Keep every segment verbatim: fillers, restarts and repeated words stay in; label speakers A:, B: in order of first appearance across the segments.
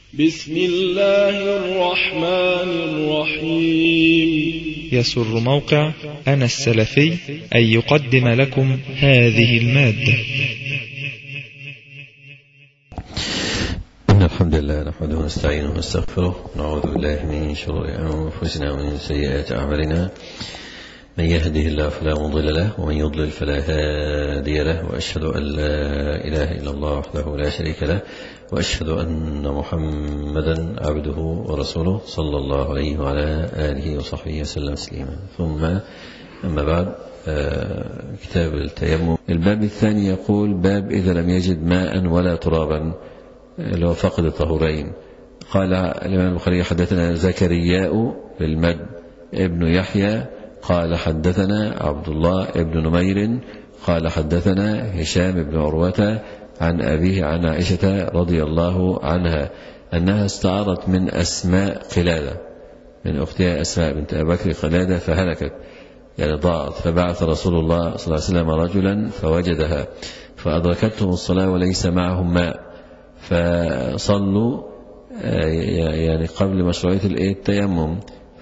A: بسم الله الرحمن الرحيم.
B: يسر موقع أنا السلفي أن يقدم لكم هذه المادة.
C: إن الحمد لله نحمده ونستعينه ونستغفره ونعوذ بالله من شرور أنفسنا ومن سيئات أعمالنا. من يهده الله فلا مضل له ومن يضلل فلا هادي له، وأشهد أن لا إله إلا الله وحده لا شريك له، وأشهد أن محمدا عبده ورسوله صلى الله عليه وعلى آله وصحبه وسلم تسليما. ثم أما بعد، كتاب التيمم. الباب الثاني يقول: باب إذا لم يجد ماء ولا ترابا، اللي هو فقد الطهورين. قال الإمام البخاري: حدثنا زكرياء بالمد ابن يحيى قال حدثنا عبد الله ابن نمير قال حدثنا هشام بن عروة عن أبيه عن عائشة رضي الله عنها أنها استعارت من أسماء قلادة، من أختها أسماء بنت أبي بكر قلادة، فهلكت يعني ضاعت، فبعث رسول الله صلى الله عليه وسلم رجلا فوجدها فأدركتهم الصلاة وليس معهم ماء، فصلوا يعني قبل مشروعية التيمم،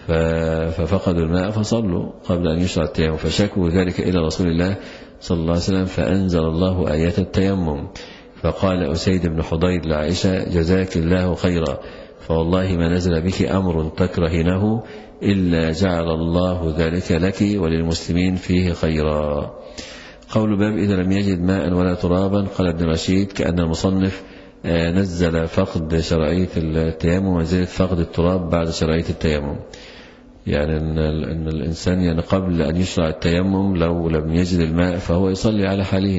C: ففقدوا الماء فصلوا قبل أن يشرع التيمم، فشكوا ذلك إلى رسول الله صلى الله عليه وسلم، فأنزل الله آيات التيمم. فقال أسيد بن حضير لعائشة: جزاك الله خيرا، فوالله ما نزل بك أمر تكرهنه إلا جعل الله ذلك لك وللمسلمين فيه خيرا. قول باب إذا لم يجد ماء ولا ترابا. قال ابن رشيد: كأن المصنف نزل فقد شرعية التيمم ومنزلة فقد التراب بعد شرعية التيمم، يعني أن الإنسان يعني قبل أن يشرع التيمم لو لم يجد الماء فهو يصلي على حاله،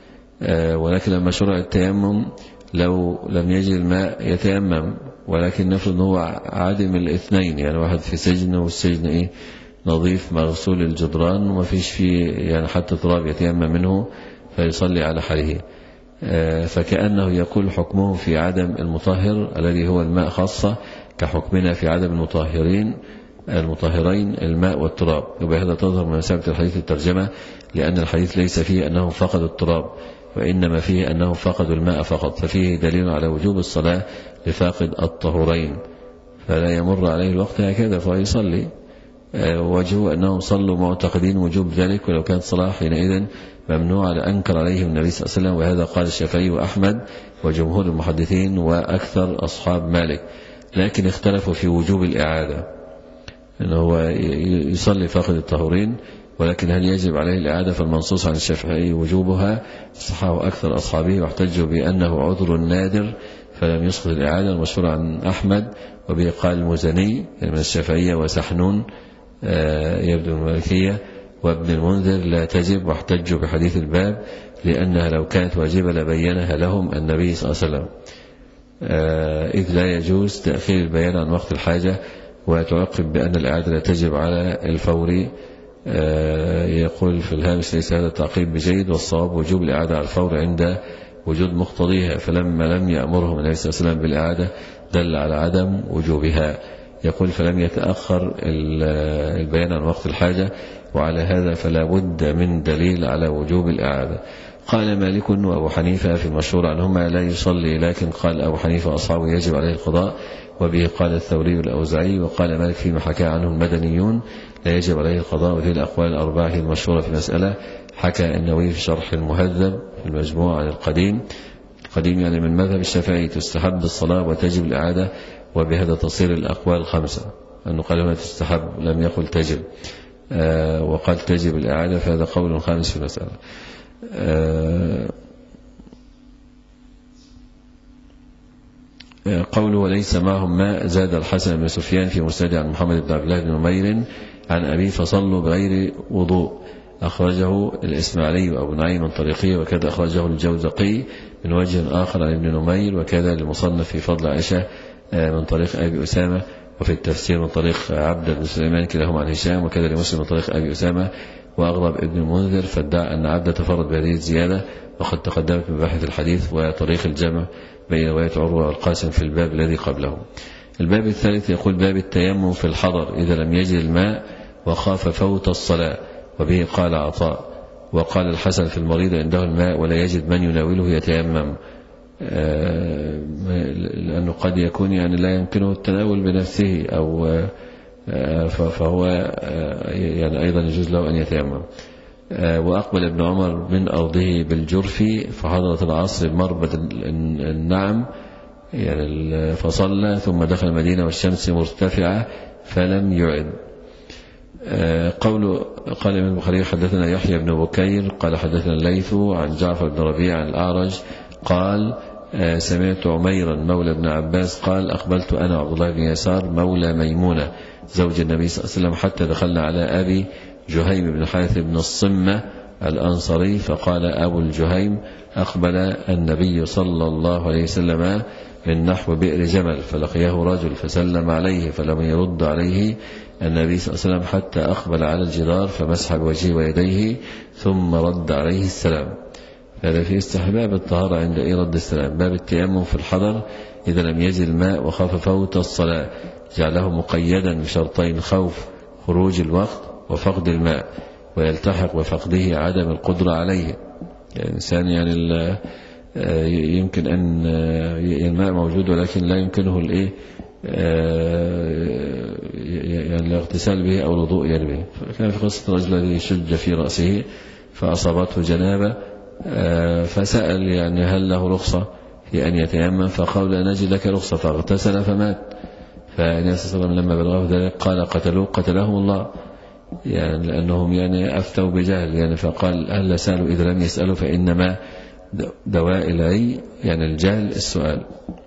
C: ولكن لما شرع التيمم لو لم يجد الماء يتيمم، ولكن نفرض هو عادم الاثنين، يعني واحد في سجن والسجن إيه نظيف مغسول الجدران وما فيش فيه يعني حتى تراب يتيمم منه فيصلي على حاله. فكأنه يقول حكمه في عدم المطهر الذي هو الماء خاصة كحكمنا في عدم المطهرين المطهرين الماء والتراب. وبهذا تظهر مناسبة الحديث الترجمة، لأن الحديث ليس فيه أنهم فقدوا التراب، وإنما فيه أنهم فقدوا الماء فقط، ففيه دليل على وجوب الصلاة لفاقد الطهورين، فلا يمر عليه الوقت هكذا فيصلي. وجهه أنهم صلوا معتقدين وجوب ذلك، ولو كانت صلاة حينئذ ممنوع لأنكر عليهم النبي صلى الله عليه وسلم، وهذا قال الشافعي وأحمد وجمهور المحدثين وأكثر أصحاب مالك. لكن اختلفوا في وجوب الإعادة، أنه هو يصلي فاقد الطهورين، ولكن هل يجب عليه الإعادة؟ فالمنصوص عن الشافعي وجوبها، صححه أكثر أصحابه واحتجوا بأنه عذر نادر فلم يسقط الإعادة. المشهور عن أحمد وبه قال المزني من الشافعية وسحنون يبدو المالكية وابن المنذر لا تجب، واحتجوا بحديث الباب لأنها لو كانت واجبة لبينها لهم النبي صلى الله عليه وسلم، إذ لا يجوز تأخير البيان عن وقت الحاجة. وتعقب بأن الإعادة لا تجب على الفور. يقول في الهامش: ليس هذا التعقيب بجيد، والصواب وجوب الإعادة على الفور عند وجود مقتضيها، فلما لم يأمرهم النبي صلى الله عليه وسلم بالإعادة دل على عدم وجوبها. يقول: فلم يتأخر البيان عن وقت الحاجة، وعلى هذا فلا بد من دليل على وجوب الإعادة. قال مالك وأبو حنيفة في المشهور عنهما: لا يصلي، لكن قال أبو حنيفة وأصحابه يجب عليه القضاء، وبه قال الثوري والأوزاعي. وقال مالك فيما حكى عنه المدنيون: لا يجب عليه القضاء. وهذه الأقوال الأربعة هي المشهورة في المسألة. حكى النووي في شرح المهذب في المجموع عن القديم القديم يعني من مذهب الشافعي تستحب الصلاة وتجب الإعادة، وبهذا تصير الأقوال خمسة، أنه قال هنا تستحب لم يقل تجب، آه وقال تجب الإعادة، فهذا قول خامس في المسألة. آه قوله: وليس معهم ماء. زاد الحسن بن سفيان في مسند عن محمد بن عبد الله بن نمير عن أبي: فصلوا بغير وضوء. أخرجه الإسماعيلي وأبو نعيم من طريقه، وكذا أخرجه الجوزقي من وجه آخر عن ابن نمير، وكذا المصنف في فضل عائشة من طريق أبي أسامة، وفي التفسير من طريق عبد بن سليمان كلاهما عن هشام، وكذا لمسلم من طريق أبي أسامة. وأغرب ابن المنذر فادعى أن عبد تفرد بهذه الزيادة، وقد تقدمت بباحث الحديث وطريق الجمع بين رواية عروة والقاسم في الباب الذي قبله. الباب الثالث يقول: باب التيمم في الحضر إذا لم يجد الماء وخاف فوت الصلاة. وبه قال عطاء. وقال الحسن: في المريض عنده الماء ولا يجد من يناوله يتيمم. لأنه قد يكون يعني لا يمكنه التناول بنفسه أو فهو يعني أيضا يجوز له أن يتيمم. وأقبل ابن عمر من أرضه بالجرف فحضرة العصر مربد النعم يعني فصلى ثم دخل المدينة والشمس مرتفعة فلم يعد. قول قال ابن البخاري حدثنا يحيى بن بكير قال حدثنا الليث عن جعفر بن ربيع عن الأعرج قال سمعت عميرا مولى ابن عباس قال أقبلت أنا عبد الله بن يسار مولى ميمونة زوج النبي صلى الله عليه وسلم حتى دخلنا على أبي جهيم بن الحارث بن الصمة الأنصاري فقال أبو الجهيم أقبل النبي صلى الله عليه وسلم من نحو بئر جمل فلقيه رجل فسلم عليه فلم يرد عليه النبي صلى الله عليه وسلم حتى أقبل على الجدار فمسح بوجهه ويديه ثم رد عليه السلام. هذا في استحباب الطهارة عند رد السلام. باب التيمم في الحضر إذا لم يجد الماء وخاف فوت الصلاة جعله مقيدا بشرطين خوف خروج الوقت وفقد الماء ويلتحق بفقده عدم القدرة عليه. يعني الإنسان يعني يمكن أن الماء موجود ولكن لا يمكنه الإيه يعني الاغتسال به أو الوضوء يعني به. فكان في قصة الرجل الذي شج في رأسه فأصابته جنابة فسأل يعني هل له رخصة في أن يتيمم فقال لا نجد لك رخصة فاغتسل فمات. فالنبي صلى الله عليه وسلم لما بلغه ذلك قال قتلوه قتلهم الله يعني لأنهم يعني أفتوا بجهل يعني فقال هل سألوا إذا لم يسألوا فإنما دواء العي يعني الجهل السؤال.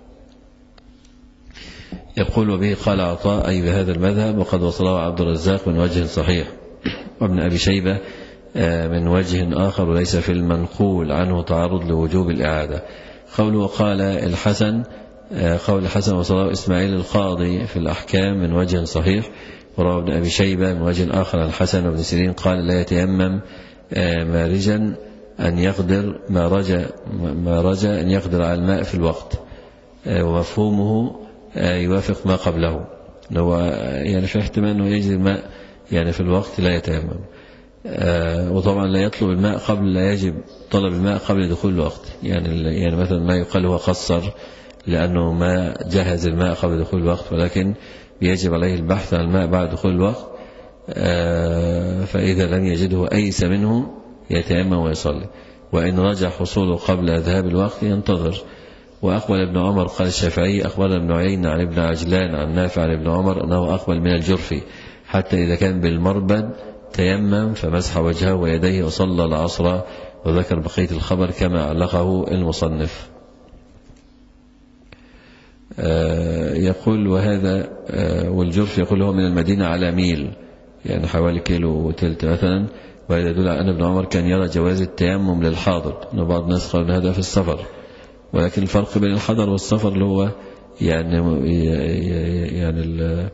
C: يقول وبه قال عطاء أي بهذا المذهب وقد وصله عبد الرزاق من وجه صحيح وابن أبي شيبة من وجه آخر وليس في المنقول عنه تعرض لوجوب الإعادة. قوله وقال الحسن قول الحسن وصله إسماعيل القاضي في الأحكام من وجه صحيح وروى ابن أبي شيبة من وجه آخر عن الحسن وابن سيرين قال لا يتيمم مارجا أن يقدر ما رجى ما رجى أن يقدر على الماء في الوقت ومفهومه يوافق ما قبله هو يعني في احتمال أنه يجري الماء يعني في الوقت لا يتيمم. وطبعا لا يطلب الماء قبل لا يجب طلب الماء قبل دخول الوقت يعني يعني مثلا ما يقال هو قصر لأنه ما جهز الماء قبل دخول الوقت ولكن يجب عليه البحث عن الماء بعد دخول الوقت فإذا لم يجده أيس منه يتيمم ويصلي وإن رجع حصوله قبل ذهاب الوقت ينتظر. وأقبل ابن عمر قال الشافعي أخبر ابن عيينة عن ابن عجلان عن نافع عن ابن عمر أنه أقبل من الجرف حتى إذا كان بالمربد تيمم فمسح وجهه ويديه وصلى العصر وذكر بقية الخبر كما علقه المصنف. يقول وهذا والجرف يقول هو من المدينة على ميل يعني حوالي كيلو وتلت مثلا وهذا يدل على أن ابن عمر كان يرى جواز التيمم للحاضر أن بعض الناس قالوا هذا في السفر ولكن الفرق بين الحضر والسفر اللي هو يعني يعني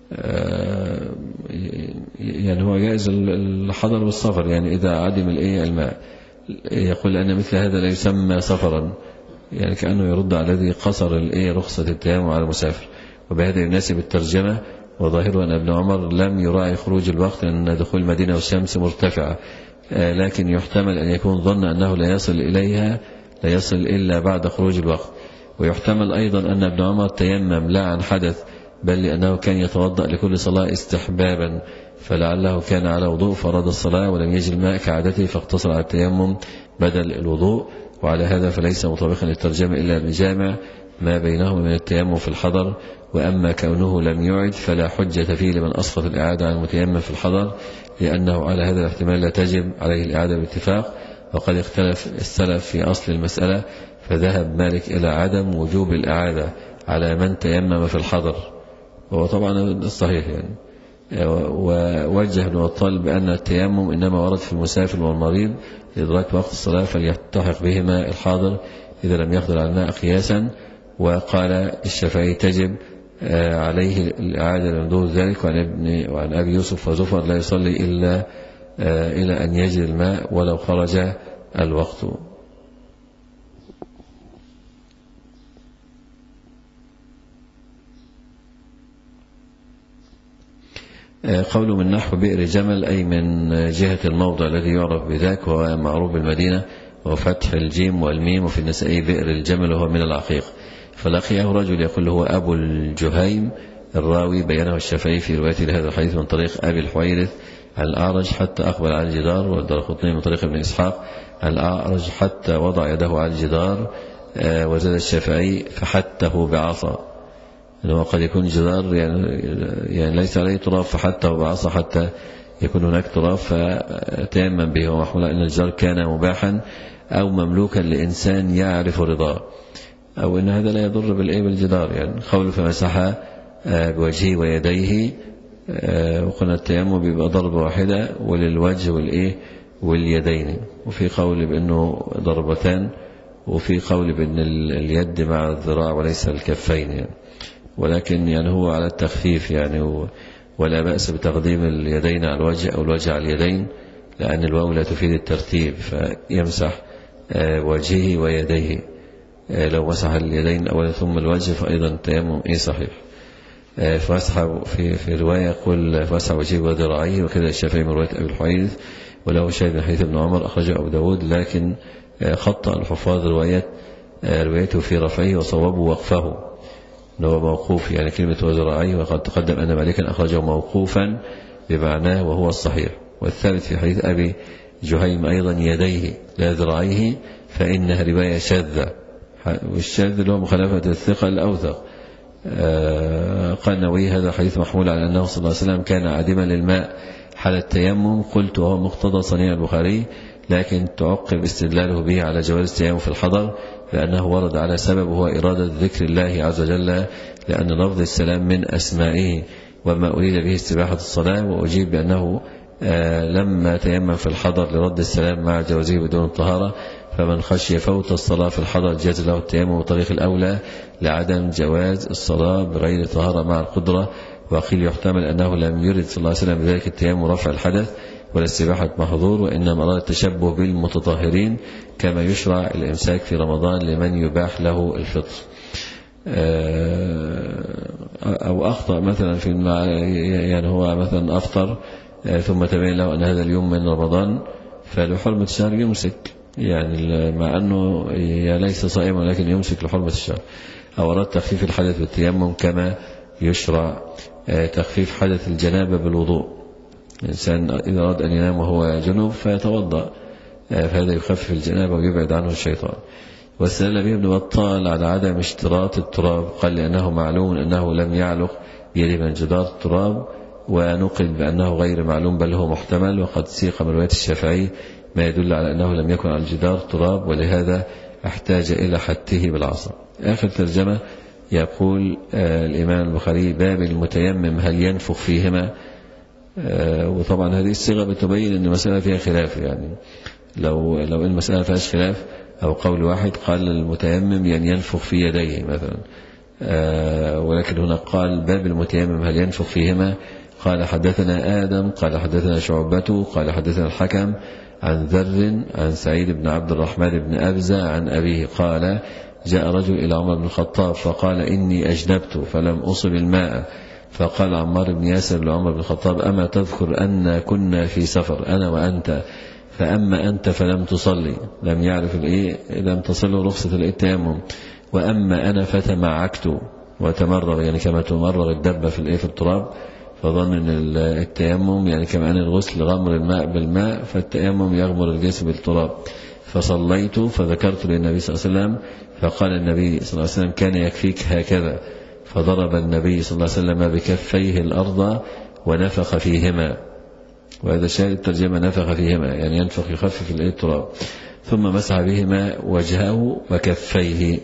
C: يعني هو جائز الحضر والسفر يعني إذا عدم الإيه الماء. يقول أن مثل هذا لا يسمى سفرا يعني كأنه يرد على الذي قصر الإيه رخصة التيمم على المسافر. وبهذا يناسب الترجمة وظاهره أن ابن عمر لم يراعي خروج الوقت لأن دخول المدينة والشمس مرتفعة لكن يحتمل أن يكون ظن أنه لا يصل إليها لا يصل إلا بعد خروج الوقت. ويحتمل أيضا أن ابن عمر تيمم لا عن حدث بل لأنه كان يتوضأ لكل صلاة استحبابا فلعله كان على وضوء فرض الصلاة ولم يجد الماء كعادته فاقتصر على التيمم بدل الوضوء. وعلى هذا فليس مطابقا للترجمة إلا بجامع ما بينهما من التيمم في الحضر. وأما كونه لم يعد فلا حجة فيه لمن أسقط الإعادة عن المتيمم في الحضر لأنه على هذا الاحتمال لا تجب عليه الإعادة باتفاق. وقد اختلف السلف في أصل المسألة فذهب مالك إلى عدم وجوب الإعادة على من تيمم في الحضر وهو طبعا الصحيح يعني. ووجه ابن بطال بأن التيمم إنما ورد في المسافر والمريض لإدراك وقت الصلاة فليلتحق بهما الحاضر إذا لم يقدر على الماء قياسا. وقال الشافعي تجب عليه الإعادة لمدور ذلك. وعن ابن وعن أبي يوسف وزفر لا يصلي إلا إلى أن يجري الماء ولو خرج الوقت. قوله من نحو بئر جمل أي من جهة الموضع الذي يعرف بذاك وهو معروف بالمدينة وفتح الجيم والميم، وفي النسائي بئر الجمل وهو من العقيق. فلقيه رجل يقول هو أبو الجهيم الراوي، بينه الشافعي في روايته لهذا الحديث من طريق أبي الحويرث عن الأعرج حتى أقبل على الجدار، والدارقطني من طريق ابن إسحاق عن الأعرج حتى وضع يده على الجدار. وزاد الشافعي فحته بعصا، أنه قد يكون الجدار يعني, يعني ليس عليه تراب فحته بعصا حتى يكون هناك تراب فتيمم به، ومحمول أن الجدار كان مباحا أو مملوكا لإنسان يعرف رضاه، أو أن هذا لا يضر بالإيه بالجدار. يعني قوله فمسح بوجهه ويديه، وقلنا التيمم بيبقى ضربة واحدة وللوجه والإيه واليدين، وفي قول بأنه ضربتان، وفي قول بأن اليد مع الذراع وليس الكفين يعني. ولكن يعني هو على التخفيف يعني، ولا بأس بتقديم اليدين على الوجه أو الوجه على اليدين، لأن الواو لا تفيد الترتيب، فيمسح وجهه ويديه. لو مسح اليدين أولا ثم الوجه فأيضا التيمم إيه صحيح. فمسح في في رواية يقول فمسح وجهه وذراعيه، وكذا الشافعي من رواية أبي الحويرث، وله شاهد من حديث ابن عمر أخرجه أبو داود، لكن خطأ الحفاظ رواية روايته في رفعه وصوابه وقفه أنه موقوف، يعني كلمة وذراعيه، وقد تقدم أن مالكا أخرجه موقوفا بمعناه وهو الصحيح. والثالث في حديث أبي جهيم أيضا يديه لا ذراعيه، فإنها رواية شاذة، والشاذ له مخالفة الثقة الأوثق. قال النووي هذا حديث محمول على أنه صلى الله عليه وسلم كان عادما للماء حال التيمم. قلت وهو مقتضى صنيع البخاري، لكن تعقب استدلاله به على جواز التيمم في الحضر، لأنه ورد على سبب هو إرادة ذكر الله عز وجل، لأن لفظ السلام من أسمائه، وما أريد به استباحة الصلاة. وأجيب بأنه لما تيمم في الحضر لرد السلام مع جوازه بدون الطهارة، فمن خشي فوت الصلاة في الحضر جاز له التيمم بطريق الأولى لعدم جواز الصلاة بغير طهارة مع القدرة. وقيل يحتمل أنه لم يرد صلى الله عليه وسلم بذلك التيمم رفع الحدث ولا استباحة محظور، وإنما أراد التشبه بالمتطهرين، كما يشرع الإمساك في رمضان لمن يباح له الفطر. أو أخطأ مثلا في يعني هو مثلا أفطر ثم تبين له أن هذا اليوم من رمضان، فلحرمة الشهر يمسك، يعني مع أنه ليس صائما ولكن يمسك لحرمة الشهر. أو أراد تخفيف الحدث بالتيمم، كما يشرع تخفيف حدث الجنابة بالوضوء. الإنسان إذا أراد أن ينام وهو جنوب فيتوضأ، فهذا يخفف الجنابة ويبعد عنه الشيطان. واستدل به ابن بطال على عدم اشتراط التراب، قال لأنه معلوم أنه لم يعلق بيده من جدار التراب، ونقل بأنه غير معلوم بل هو محتمل. وقد سيق من رواية الشافعي ما يدل على أنه لم يكن على الجدار تراب، ولهذا احتاج إلى حته بالعصا. آخر ترجمة يقول آه الإمام البخاري باب المتيمم هل ينفخ فيهما. آه وطبعا هذه الصيغة بتبين أن المسألة فيها خلاف، يعني لو لو إن المسألة فيهاش خلاف أو قول واحد قال المتيمم يعني ينفخ في يديه مثلا، آه ولكن هنا قال باب المتيمم هل ينفخ فيهما. قال حدثنا آدم قال حدثنا شعبة قال حدثنا الحكم عن ذر عن سعيد بن عبد الرحمن بن أبزة عن أبيه قال جاء رجل إلى عمر بن الخطاب فقال إني أجنبت فلم أصب الماء، فقال عمار بن ياسر لعمر بن الخطاب أما تذكر أن كنا في سفر أنا وأنت، فأما أنت فلم تصلي، لم يعرف الإيه لم تصل رخصة التيمم، وأما أنا فتمعكت وتمرغ، يعني كما تمرغ الدبة في الإيه في التراب، فظن أن التيمم يعني كما أن الغسل غمر الماء بالماء، فالتيمم يغمر الجسم بالتراب. فصليت فذكرت للنبي صلى الله عليه وسلم، فقال النبي صلى الله عليه وسلم كان يكفيك هكذا، فضرب النبي صلى الله عليه وسلم بكفيه الأرض ونفخ فيهما. وهذا شاهد الترجمة نفخ فيهما يعني ينفخ يخفف التراب، ثم مسح بهما وجهه وكفيه،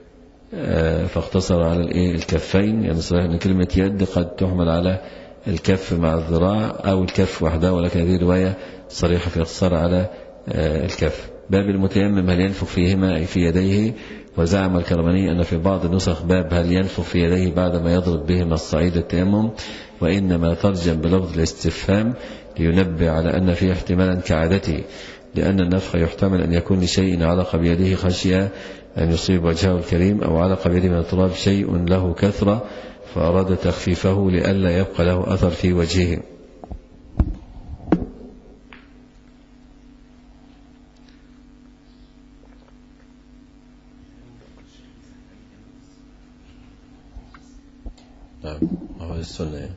C: فاقتصر على الكفين. يعني صحيح أن كلمة يد قد تحمل على الكف مع الذراع أو الكف وحده، ولكن هذه رواية صريحة في اقتصار على الكف. باب المتيمم هل ينفخ فيهما أي في يديه. وزعم الكرماني أن في بعض النسخ باب هل ينفخ في يديه بعدما يضرب بهما الصعيد التيمم، وإنما ترجم بلفظ الاستفهام لينبه على أن فيه احتمالا كعادته، لأن النفخ يحتمل أن يكون لشيء علق بيده خشية أن يصيب وجهه الكريم، أو علق بيده من التراب شيء له كثرة فأراد تخفيفه لئلا يبقى له أثر في وجهه. نعم هو السنة يعني.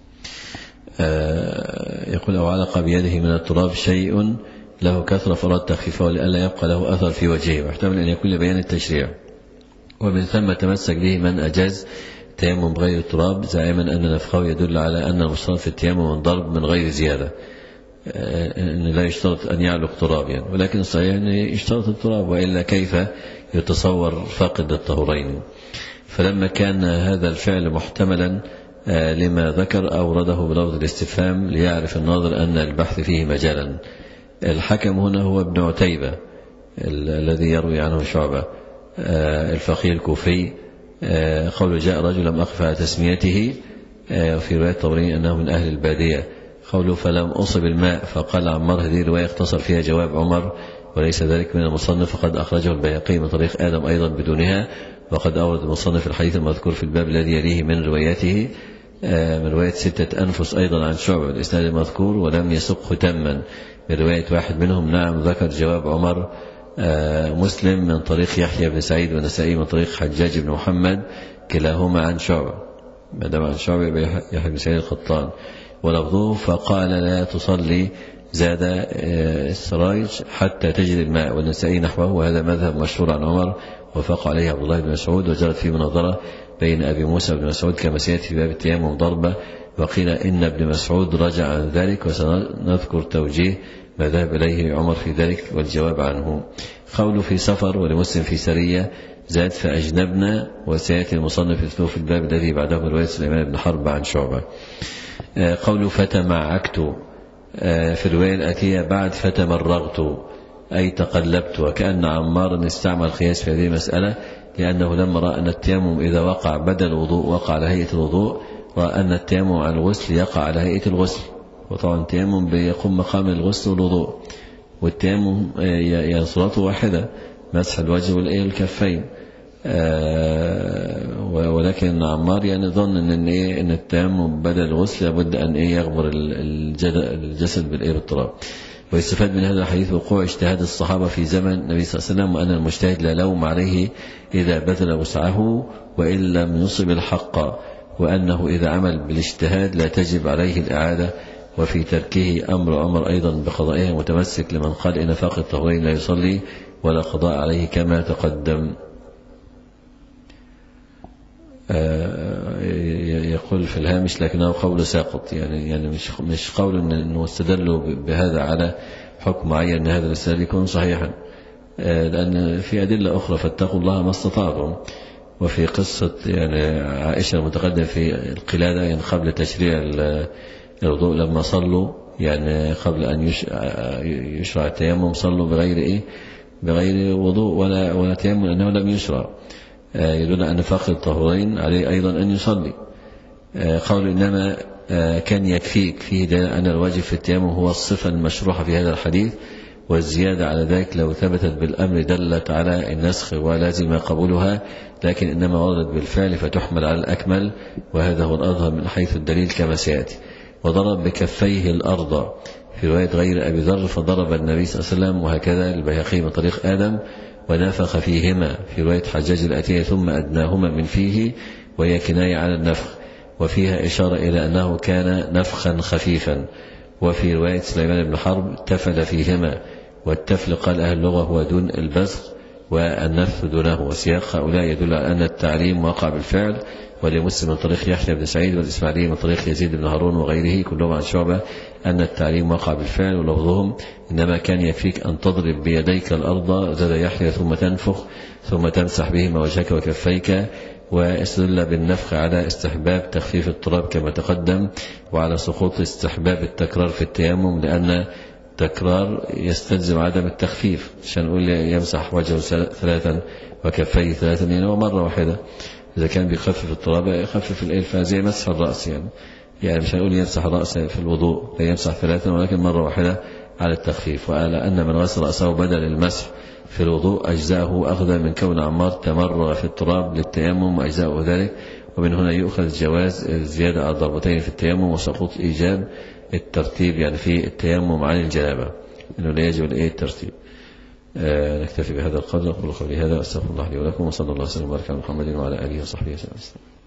C: آه يقول أو علق بيده من التراب شيء له كثرة فراد تخفيفه لئلا يبقى له أثر في وجهه، واحتمل أن يكون لبيان التشريع، ومن ثم تمسك به من أجاز تيمم بغير التراب زعيما أن نفخه يدل على أن المشترط في التيمم من ضرب من غير زيادة، أن لا يشترط أن يعلق تراب يعني، ولكن الصحيح أن يشترط التراب، وإلا كيف يتصور فاقد الطهورين. فلما كان هذا الفعل محتملا لما ذكر أورده بلفظ الاستفهام ليعرف الناظر أن البحث فيه مجالا. الحكم هنا هو ابن عتيبة الذي يروي عنه شعبة الفقيه الكوفي، قوله جاء رجل لم أقف على تسميته، في رواية طبراني أنه من أهل البادية. قوله فلم أصب الماء فقال عمار، هذه رواية اختصر فيها جواب عمر وليس ذلك من المصنف، فقد أخرجه البيهقي من طريق آدم أيضا بدونها، وقد أورد المصنف الحديث المذكور في الباب الذي يليه من رواياته من رواية ستة أنفس أيضا عن شعبة الإسناد المذكور، ولم يسقه تما من رواية واحد منهم. نعم ذكر جواب عمر مسلم من طريق يحيى بن سعيد والنسائي من طريق حجاج بن محمد كلاهما عن شعبة، ما دام عن شعبة يحيى بن سعيد القطان، ولفظه فقال لا تصلي زاد السراج حتى تجد الماء، والنسائي نحوه، وهذا مذهب مشهور عن عمر وفق عليه عبد الله بن مسعود، وجرت فيه مناظرة بين أبي موسى بن مسعود كما سيأتي في باب التيمم ضربة، وقيل إن ابن مسعود رجع عن ذلك، وسنذكر توجيه ما ذهب إليه عمر في ذلك والجواب عنه. قوله في سفر ولمسلم في سرية زاد فأجنبنا، وسيأتي المصنف يذكره في الباب الذي بعده من رواية سليمان بن حرب عن شعبة. قوله فتمعكت في الرواية الآتية بعد فتمرغت أي تقلبت، وكأن عمار استعمل القياس في هذه المسألة، لأنه لما رأى أن التيمم إذا وقع بدل الوضوء وقع على هيئة الوضوء، رأى أن التيمم على الغسل يقع على هيئة الغسل، وطبعا التيمم بيقوم مقام الغسل والوضوء، والتيمم هي صورته واحدة، مسح الوجه والكفين، ولكن عمار يعني ظن ان ايه ان التيمم بدل الغسل لابد ان ايه يغمر الجسد بالايه بالتراب. ويستفاد من هذا الحديث وقوع اجتهاد الصحابة في زمن النبي صلى الله عليه وسلم، وأن المجتهد لا لوم عليه إذا بذل وسعه وإن لم يصب الحق، وأنه إذا عمل بالاجتهاد لا تجب عليه الإعادة، وفي تركه أمر عمر أيضا بقضائها متمسك لمن قال إن فاقد الطهورين لا يصلي ولا قضاء عليه كما تقدم. يقول في الهامش لكنه قول ساقط، يعني يعني مش مش قول انه استدلوا بهذا على حكم معين ان هذا الاستدلال يكون صحيحا، لان في ادله اخرى فاتقوا الله ما استطعتم. وفي قصه يعني عائشه المتقدم في القلاده يعني قبل تشريع الوضوء لما صلوا يعني قبل ان يشرع التيمم صلوا بغير ايه بغير وضوء ولا ولا تيمم لانه لم يشرع، يدل أن فاقد الطهورين عليه أيضا أن يصلي. قول إنما كان يكفيك فيه دليل أن الواجب في التيمم هو الصفة المشروحة في هذا الحديث، والزيادة على ذلك لو ثبتت بالأمر دلت على النسخ ولازم قبولها، لكن إنما وردت بالفعل فتحمل على الأكمل، وهذا هو الأظهر من حيث الدليل كما سيأتي. وضرب بكفيه الأرض في رواية غير أبي ذر فضرب النبي صلى الله عليه وسلم، وهكذا البيهقي من طريق آدم ونفخ فيهما في رواية حجاج الآتية ثم أدناهما من فيه، وهي كناية على النفخ، وفيها إشارة إلى أنه كان نفخا خفيفا. وفي رواية سليمان بن حرب تفل فيهما، والتفل قال أهل اللغة هو دون البزق والنفث دونه، وسياق هؤلاء يدل على أن التعليم وقع بالفعل. ولمسلم من طريق يحيى بن سعيد والإسماعيلي من طريق يزيد بن هارون وغيره كلهم عن شعبة أن التعليم وقع بالفعل، ولفظهم إنما كان يكفيك أن تضرب بيديك الأرض زاد يحيى ثم تنفخ ثم تمسح بهما وجهك وكفيك، واستدل بالنفخ على استحباب تخفيف التراب كما تقدم، وعلى سقوط استحباب التكرار في التيمم، لأن التكرار يستلزم عدم التخفيف، عشان نقول يمسح وجهه ثلاثا وكفيه ثلاثا يعني ومرة واحدة. إذا كان بيخفف التراب يخفف الإلفة زي مسح الرأس، يعني يعني مش هنقول يمسح الرأس في الوضوء يمسح ثلاثا ولكن مرة واحدة على التخفيف. وعلى أن من غسل رأسه بدل المسح في الوضوء أجزاءه أخذا من كون عمار تمرغ في التراب للتيمم وأجزاءه ذلك، ومن هنا يؤخذ جواز الزيادة على ضربتين في التيمم وسقوط إيجاب الترتيب يعني في التيمم عن الجنابة، إنه لا يجب الإيه الترتيب. آه نكتفي بهذا القدر. أقول قولي هذا وأستغفر الله لي ولكم، وصلى الله وسلم وبارك على محمد وعلى آله وصحبه وسلم.